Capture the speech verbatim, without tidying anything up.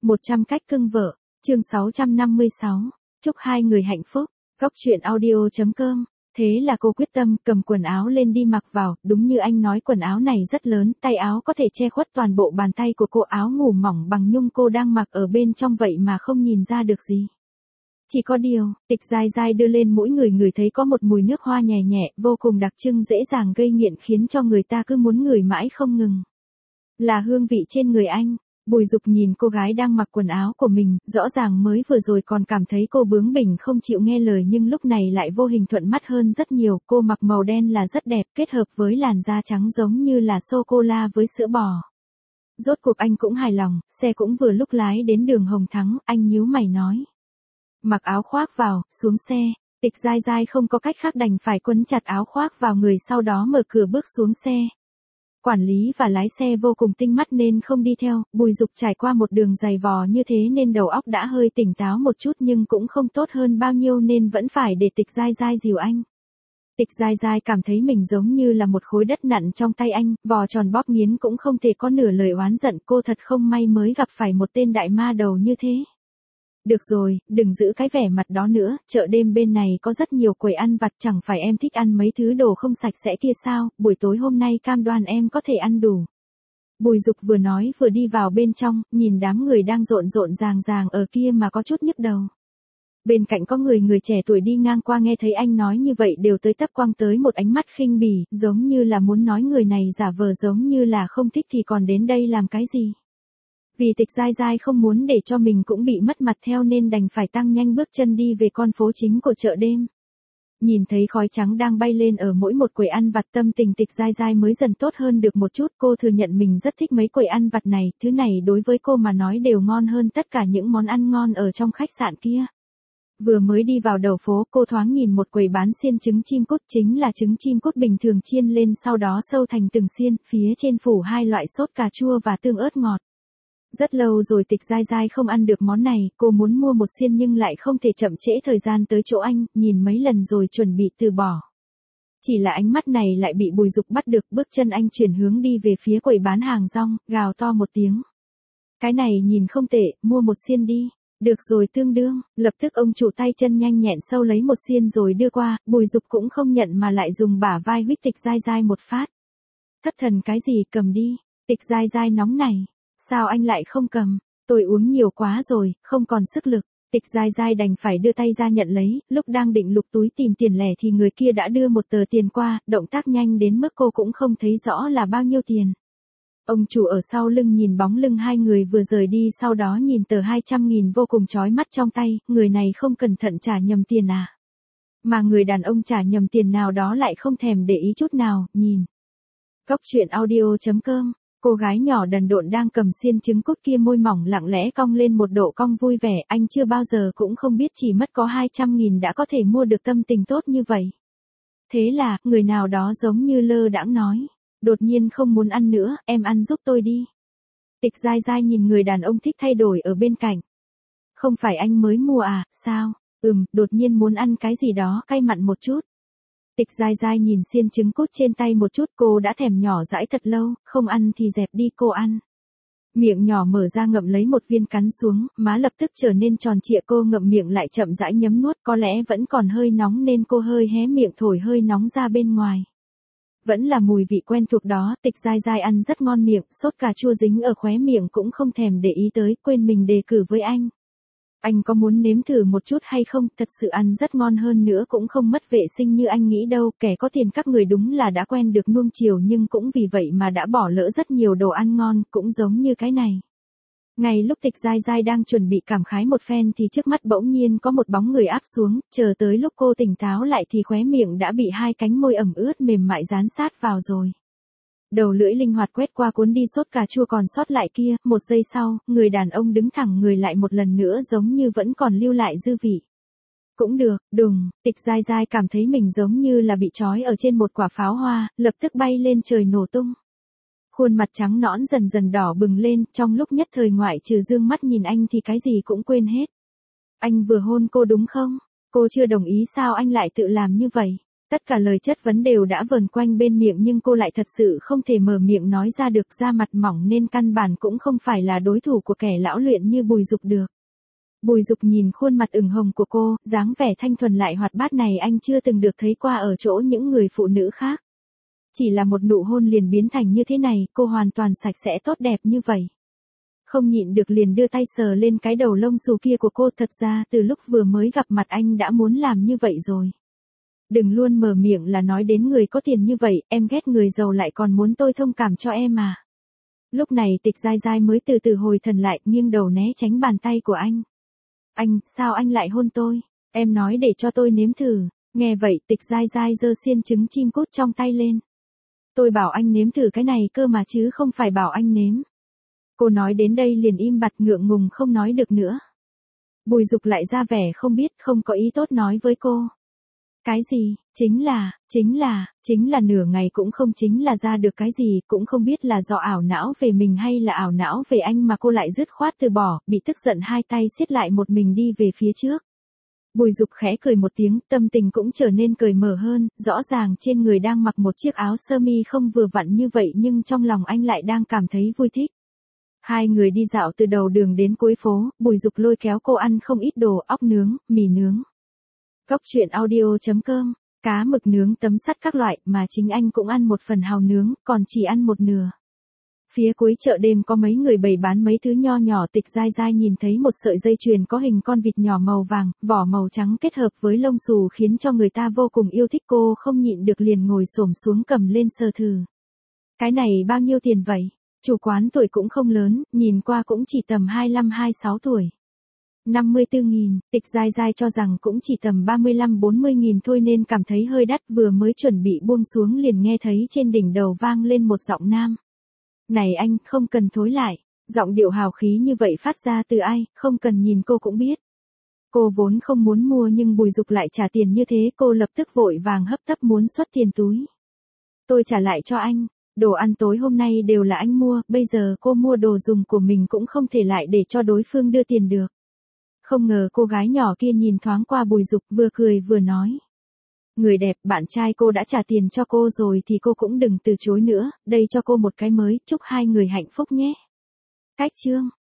một trăm cách cưng vợ, chương sáu trăm năm mươi sáu, chúc hai người hạnh phúc, góc truyện audio.com. Thế là cô quyết tâm cầm quần áo lên đi mặc vào, đúng như anh nói quần áo này rất lớn, tay áo có thể che khuất toàn bộ bàn tay của cô, áo ngủ mỏng bằng nhung cô đang mặc ở bên trong vậy mà không nhìn ra được gì. Chỉ có điều, Tịch Giai Giai đưa lên mũi người ngửi thấy có một mùi nước hoa nhẹ nhẹ, vô cùng đặc trưng dễ dàng gây nghiện khiến cho người ta cứ muốn ngửi mãi không ngừng. Là hương vị trên người anh. Bùi Dục nhìn cô gái đang mặc quần áo của mình, rõ ràng mới vừa rồi còn cảm thấy cô bướng bỉnh không chịu nghe lời nhưng lúc này lại vô hình thuận mắt hơn rất nhiều. Cô mặc màu đen là rất đẹp, kết hợp với làn da trắng giống như là sô-cô-la với sữa bò. Rốt cuộc anh cũng hài lòng, xe cũng vừa lúc lái đến đường Hồng Thắng, anh nhíu mày nói. Mặc áo khoác vào, xuống xe. Tịch Giai Giai không có cách khác đành phải quấn chặt áo khoác vào người, sau đó mở cửa bước xuống xe. Quản lý và lái xe vô cùng tinh mắt nên không đi theo, Bùi Dục trải qua một đường dày vò như thế nên đầu óc đã hơi tỉnh táo một chút nhưng cũng không tốt hơn bao nhiêu nên vẫn phải để Tịch Giai Giai dìu anh. Tịch Giai Giai cảm thấy mình giống như là một khối đất nặn trong tay anh, vò tròn bóp nghiến cũng không thể có nửa lời oán giận, cô thật không may mới gặp phải một tên đại ma đầu như thế. Được rồi, đừng giữ cái vẻ mặt đó nữa, chợ đêm bên này có rất nhiều quầy ăn vặt, chẳng phải em thích ăn mấy thứ đồ không sạch sẽ kia sao, buổi tối hôm nay cam đoan em có thể ăn đủ. Bùi Dục vừa nói vừa đi vào bên trong, nhìn đám người đang rộn rộn ràng ràng ở kia mà có chút nhức đầu. Bên cạnh có người người trẻ tuổi đi ngang qua nghe thấy anh nói như vậy đều tới tấp quăng tới một ánh mắt khinh bỉ, giống như là muốn nói người này giả vờ giống như là không thích thì còn đến đây làm cái gì. Vì Tịch Giai Giai không muốn để cho mình cũng bị mất mặt theo nên đành phải tăng nhanh bước chân đi về con phố chính của chợ đêm. Nhìn thấy khói trắng đang bay lên ở mỗi một quầy ăn vặt, tâm tình Tịch Giai Giai mới dần tốt hơn được một chút. Cô thừa nhận mình rất thích mấy quầy ăn vặt này, thứ này đối với cô mà nói đều ngon hơn tất cả những món ăn ngon ở trong khách sạn kia. Vừa mới đi vào đầu phố, cô thoáng nhìn một quầy bán xiên trứng chim cút, chính là trứng chim cút bình thường chiên lên sau đó sâu thành từng xiên, phía trên phủ hai loại sốt cà chua và tương ớt ngọt. Rất lâu rồi Tịch Giai Giai không ăn được món này, cô muốn mua một xiên nhưng lại không thể chậm trễ thời gian tới chỗ anh, nhìn mấy lần rồi chuẩn bị từ bỏ. Chỉ là ánh mắt này lại bị Bùi Dục bắt được, bước chân anh chuyển hướng đi về phía quầy bán hàng rong, gào to một tiếng. Cái này nhìn không tệ, mua một xiên đi. Được rồi tương đương, lập tức ông chủ tay chân nhanh nhẹn sâu lấy một xiên rồi đưa qua, Bùi Dục cũng không nhận mà lại dùng bả vai huých Tịch Giai Giai một phát. Thất thần cái gì, cầm đi. Tịch Giai Giai nóng này. Sao anh lại không cầm? Tôi uống nhiều quá rồi, không còn sức lực. Tịch Giai Giai đành phải đưa tay ra nhận lấy, lúc đang định lục túi tìm tiền lẻ thì người kia đã đưa một tờ tiền qua, động tác nhanh đến mức cô cũng không thấy rõ là bao nhiêu tiền. Ông chủ ở sau lưng nhìn bóng lưng hai người vừa rời đi, sau đó nhìn tờ hai trăm nghìn vô cùng chói mắt trong tay, người này không cẩn thận trả nhầm tiền à? Mà người đàn ông trả nhầm tiền nào đó lại không thèm để ý chút nào, nhìn. Góc truyện audio.com. Cô gái nhỏ đần độn đang cầm xiên trứng cút kia môi mỏng lặng lẽ cong lên một độ cong vui vẻ, anh chưa bao giờ cũng không biết chỉ mất có hai trăm nghìn đã có thể mua được tâm tình tốt như vậy. Thế là, người nào đó giống như lơ đãng nói, đột nhiên không muốn ăn nữa, em ăn giúp tôi đi. Tịch Giai Giai nhìn người đàn ông thích thay đổi ở bên cạnh. Không phải anh mới mua à, sao? Ừm, đột nhiên muốn ăn cái gì đó cay mặn một chút. Tịch Giai Giai nhìn xiên trứng cút trên tay một chút, cô đã thèm nhỏ dãi thật lâu, không ăn thì dẹp đi, cô ăn. Miệng nhỏ mở ra ngậm lấy một viên cắn xuống, má lập tức trở nên tròn trịa, cô ngậm miệng lại chậm rãi nhấm nuốt, có lẽ vẫn còn hơi nóng nên cô hơi hé miệng thổi hơi nóng ra bên ngoài. Vẫn là mùi vị quen thuộc đó, Tịch Giai Giai ăn rất ngon miệng, sốt cà chua dính ở khóe miệng cũng không thèm để ý tới, quên mình đề cử với anh. Anh có muốn nếm thử một chút hay không, thật sự ăn rất ngon hơn nữa cũng không mất vệ sinh như anh nghĩ đâu, kẻ có tiền các người đúng là đã quen được nuông chiều nhưng cũng vì vậy mà đã bỏ lỡ rất nhiều đồ ăn ngon, cũng giống như cái này. Ngay lúc Tịch Giai Giai đang chuẩn bị cảm khái một phen thì trước mắt bỗng nhiên có một bóng người áp xuống, chờ tới lúc cô tỉnh táo lại thì khóe miệng đã bị hai cánh môi ẩm ướt mềm mại dán sát vào rồi. Đầu lưỡi linh hoạt quét qua cuốn đi sốt cà chua còn sót lại kia, một giây sau, người đàn ông đứng thẳng người lại một lần nữa giống như vẫn còn lưu lại dư vị. Cũng được, đùng, Tịch Giai Giai cảm thấy mình giống như là bị trói ở trên một quả pháo hoa, lập tức bay lên trời nổ tung. Khuôn mặt trắng nõn dần dần đỏ bừng lên, trong lúc nhất thời ngoại trừ dương mắt nhìn anh thì cái gì cũng quên hết. Anh vừa hôn cô đúng không? Cô chưa đồng ý sao anh lại tự làm như vậy? Tất cả lời chất vấn đều đã vờn quanh bên miệng nhưng cô lại thật sự không thể mở miệng nói ra được, da mặt mỏng nên căn bản cũng không phải là đối thủ của kẻ lão luyện như Bùi Dục được. Bùi Dục nhìn khuôn mặt ửng hồng của cô, dáng vẻ thanh thuần lại hoạt bát này anh chưa từng được thấy qua ở chỗ những người phụ nữ khác. Chỉ là một nụ hôn liền biến thành như thế này, cô hoàn toàn sạch sẽ tốt đẹp như vậy. Không nhịn được liền đưa tay sờ lên cái đầu lông xù kia của cô, thật ra từ lúc vừa mới gặp mặt anh đã muốn làm như vậy rồi. Đừng luôn mở miệng là nói đến người có tiền như vậy, em ghét người giàu lại còn muốn tôi thông cảm cho em à. Lúc này Tịch Giai Giai mới từ từ hồi thần lại, nghiêng đầu né tránh bàn tay của anh. Anh, sao anh lại hôn tôi? Em nói để cho tôi nếm thử. Nghe vậy Tịch Giai Giai giơ xiên trứng chim cút trong tay lên. Tôi bảo anh nếm thử cái này cơ mà chứ không phải bảo anh nếm. Cô nói đến đây liền im bặt ngượng ngùng không nói được nữa. Bùi Dục lại ra vẻ không biết, không có ý tốt nói với cô. Cái gì, chính là, chính là, chính là nửa ngày cũng không chính là ra được cái gì, cũng không biết là do ảo não về mình hay là ảo não về anh mà cô lại dứt khoát từ bỏ, bị tức giận hai tay siết lại một mình đi về phía trước. Bùi Dục khẽ cười một tiếng, tâm tình cũng trở nên cởi mở hơn, rõ ràng trên người đang mặc một chiếc áo sơ mi không vừa vặn như vậy nhưng trong lòng anh lại đang cảm thấy vui thích. Hai người đi dạo từ đầu đường đến cuối phố, Bùi Dục lôi kéo cô ăn không ít đồ, ốc nướng, mì nướng. Góc truyện audio chấm com, cá mực nướng, tấm sắt các loại, mà chính anh cũng ăn một phần hàu nướng, còn chỉ ăn một nửa. Phía cuối chợ đêm có mấy người bày bán mấy thứ nho nhỏ. Tịch Giai Giai nhìn thấy một sợi dây chuyền có hình con vịt nhỏ màu vàng, vỏ màu trắng kết hợp với lông xù khiến cho người ta vô cùng yêu thích, cô không nhịn được liền ngồi xổm xuống cầm lên sờ thử. Cái này bao nhiêu tiền vậy? Chủ quán tuổi cũng không lớn, nhìn qua cũng chỉ tầm hai mươi lăm hai mươi sáu tuổi. năm mươi tư nghìn, Tịch Giai Giai cho rằng cũng chỉ tầm ba mươi lăm bốn mươi nghìn thôi nên cảm thấy hơi đắt, vừa mới chuẩn bị buông xuống liền nghe thấy trên đỉnh đầu vang lên một giọng nam. Này anh, không cần thối lại. Giọng điệu hào khí như vậy phát ra từ ai, không cần nhìn cô cũng biết. Cô vốn không muốn mua nhưng Bùi Dục lại trả tiền như thế, cô lập tức vội vàng hấp tấp muốn xuất tiền túi. Tôi trả lại cho anh. Đồ ăn tối hôm nay đều là anh mua, bây giờ cô mua đồ dùng của mình cũng không thể lại để cho đối phương đưa tiền được. Không ngờ cô gái nhỏ kia nhìn thoáng qua Bùi Dục, vừa cười vừa nói. Người đẹp, bạn trai cô đã trả tiền cho cô rồi thì cô cũng đừng từ chối nữa, đây cho cô một cái mới, chúc hai người hạnh phúc nhé. Cách chương